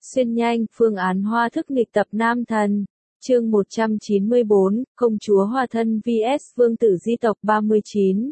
Xuyên nhanh, phương án hoa thức nghịch tập nam thần. Chương 194, Công chúa Hòa thân vs Vương tử di tộc 39.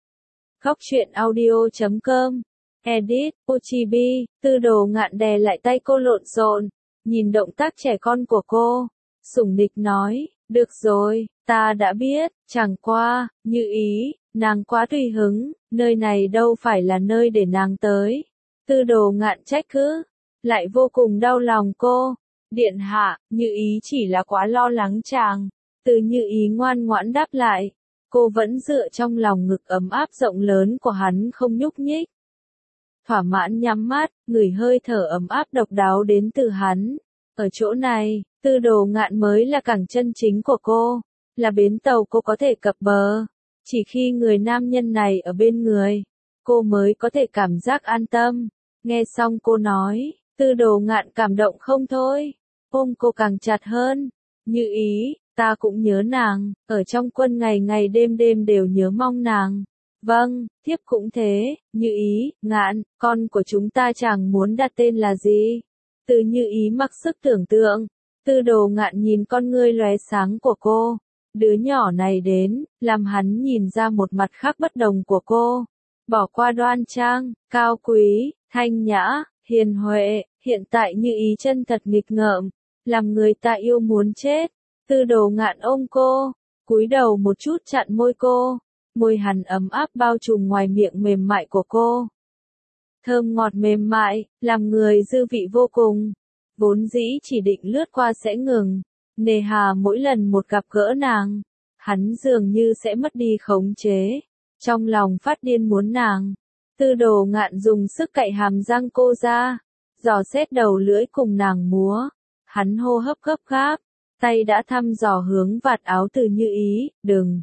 Góc truyện audio.com. Edit, Ochibi, Tư Đồ Ngạn đè lại tay cô lộn xộn, nhìn động tác trẻ con của cô, sủng nịch nói, được rồi, ta đã biết, chẳng qua, Như Ý, nàng quá tùy hứng, nơi này đâu phải là nơi để nàng tới. Tư Đồ Ngạn trách cứ, lại vô cùng đau lòng cô. Điện hạ, Như Ý chỉ là quá lo lắng chàng. Từ Như Ý ngoan ngoãn đáp lại, cô vẫn dựa trong lòng ngực ấm áp rộng lớn của hắn không nhúc nhích. Thỏa mãn nhắm mắt, ngửi hơi thở ấm áp độc đáo đến từ hắn. Ở chỗ này, Tư Đồ Ngạn mới là cảng chân chính của cô, là bến tàu cô có thể cập bờ. Chỉ khi người nam nhân này ở bên người, cô mới có thể cảm giác an tâm. Nghe xong cô nói, Tư Đồ Ngạn cảm động không thôi, ôm cô càng chặt hơn. Như Ý, ta cũng nhớ nàng, ở trong quân ngày ngày đêm đêm đều nhớ mong nàng. Vâng, thiếp cũng thế. Như Ý, Ngạn, con của chúng ta chàng muốn đặt tên là gì? Từ Như Ý mặc sức tưởng tượng, Tư Đồ Ngạn nhìn con ngươi lóe sáng của cô. Đứa nhỏ này đến, làm hắn nhìn ra một mặt khác bất đồng của cô. Bỏ qua đoan trang, cao quý, thanh nhã, hiền huệ, hiện tại Như Ý chân thật nghịch ngợm, làm người ta yêu muốn chết. Tư Đồ Ngạn ôm cô, cúi đầu một chút chặn môi cô, môi hắn ấm áp bao trùm ngoài miệng mềm mại của cô. Thơm ngọt mềm mại, làm người dư vị vô cùng. Vốn dĩ chỉ định lướt qua sẽ ngừng, nề hà mỗi lần một gặp gỡ nàng, hắn dường như sẽ mất đi khống chế, trong lòng phát điên muốn nàng. Tư Đồ Ngạn dùng sức cạy hàm răng cô ra, dò xét đầu lưỡi cùng nàng múa. Hắn hô hấp gấp gáp, tay đã thăm dò hướng vạt áo Từ Như Ý, đừng.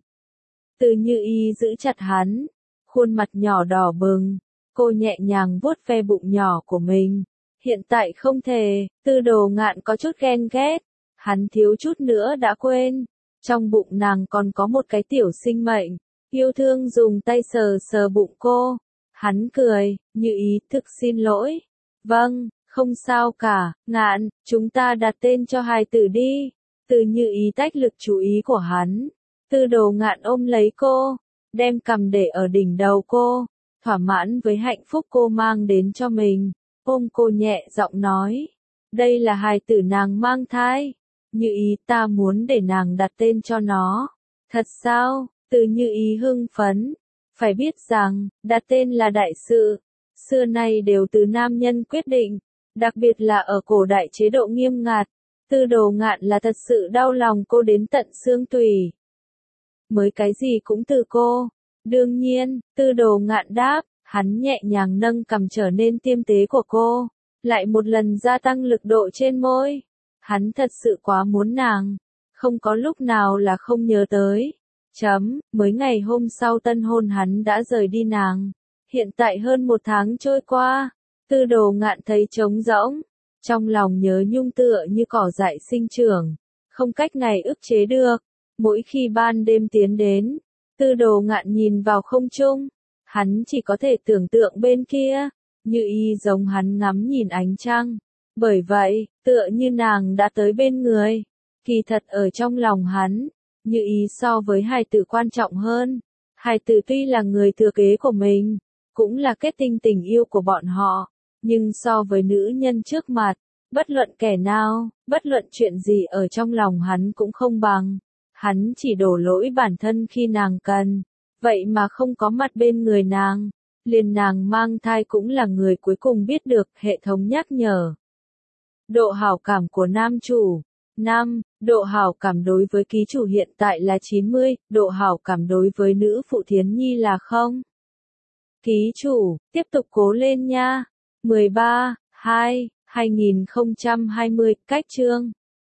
Từ Như Ý giữ chặt hắn, khuôn mặt nhỏ đỏ bừng, cô nhẹ nhàng vuốt ve bụng nhỏ của mình. Hiện tại không thể, Tư Đồ Ngạn có chút ghen ghét, hắn thiếu chút nữa đã quên, trong bụng nàng còn có một cái tiểu sinh mệnh, yêu thương dùng tay sờ sờ bụng cô. Hắn cười, Như Ý thực xin lỗi. Vâng, không sao cả, Ngạn, chúng ta đặt tên cho hài tử đi. Từ Như Ý tách lực chú ý của hắn. Tư Đồ Ngạn ôm lấy cô, đem cằm để ở đỉnh đầu cô, thỏa mãn với hạnh phúc cô mang đến cho mình. Ôm cô nhẹ giọng nói, đây là hài tử nàng mang thai. Như Ý, ta muốn để nàng đặt tên cho nó. Thật sao? Từ Như Ý hưng phấn. Phải biết rằng, đặt tên là đại sự, xưa nay đều từ nam nhân quyết định, đặc biệt là ở cổ đại chế độ nghiêm ngặt. Tư Đồ Ngạn là thật sự đau lòng cô đến tận xương tủy. Mới cái gì cũng từ cô. Đương nhiên, Tư Đồ Ngạn đáp, hắn nhẹ nhàng nâng cằm trở nên tiêm tế của cô, lại một lần gia tăng lực độ trên môi. Hắn thật sự quá muốn nàng, không có lúc nào là không nhớ tới. Mới ngày hôm sau tân hôn hắn đã rời đi nàng. Hiện tại hơn một tháng trôi qua, Tư Đồ Ngạn thấy trống rỗng, trong lòng nhớ nhung tựa như cỏ dại sinh trưởng, không cách này ức chế được. Mỗi khi ban đêm tiến đến, Tư Đồ Ngạn nhìn vào không trung, hắn chỉ có thể tưởng tượng bên kia, Như Ý giống hắn ngắm nhìn ánh trăng. Bởi vậy, tựa như nàng đã tới bên người. Kỳ thật ở trong lòng hắn, Như Ý so với hài tử quan trọng hơn. Hài tử tuy là người thừa kế của mình, cũng là kết tinh tình yêu của bọn họ, nhưng so với nữ nhân trước mặt, bất luận kẻ nào, bất luận chuyện gì ở trong lòng hắn cũng không bằng. Hắn chỉ đổ lỗi bản thân khi nàng cần, vậy mà không có mặt bên người nàng. Liền nàng mang thai cũng là người cuối cùng biết được, hệ thống nhắc nhở. Độ hảo cảm của nam chủ. 5. Độ hảo cảm đối với ký chủ hiện tại là 90, độ hảo cảm đối với nữ phụ Thiến Nhi là 0. Ký chủ, tiếp tục cố lên nha. 13/2/2020, cách chương.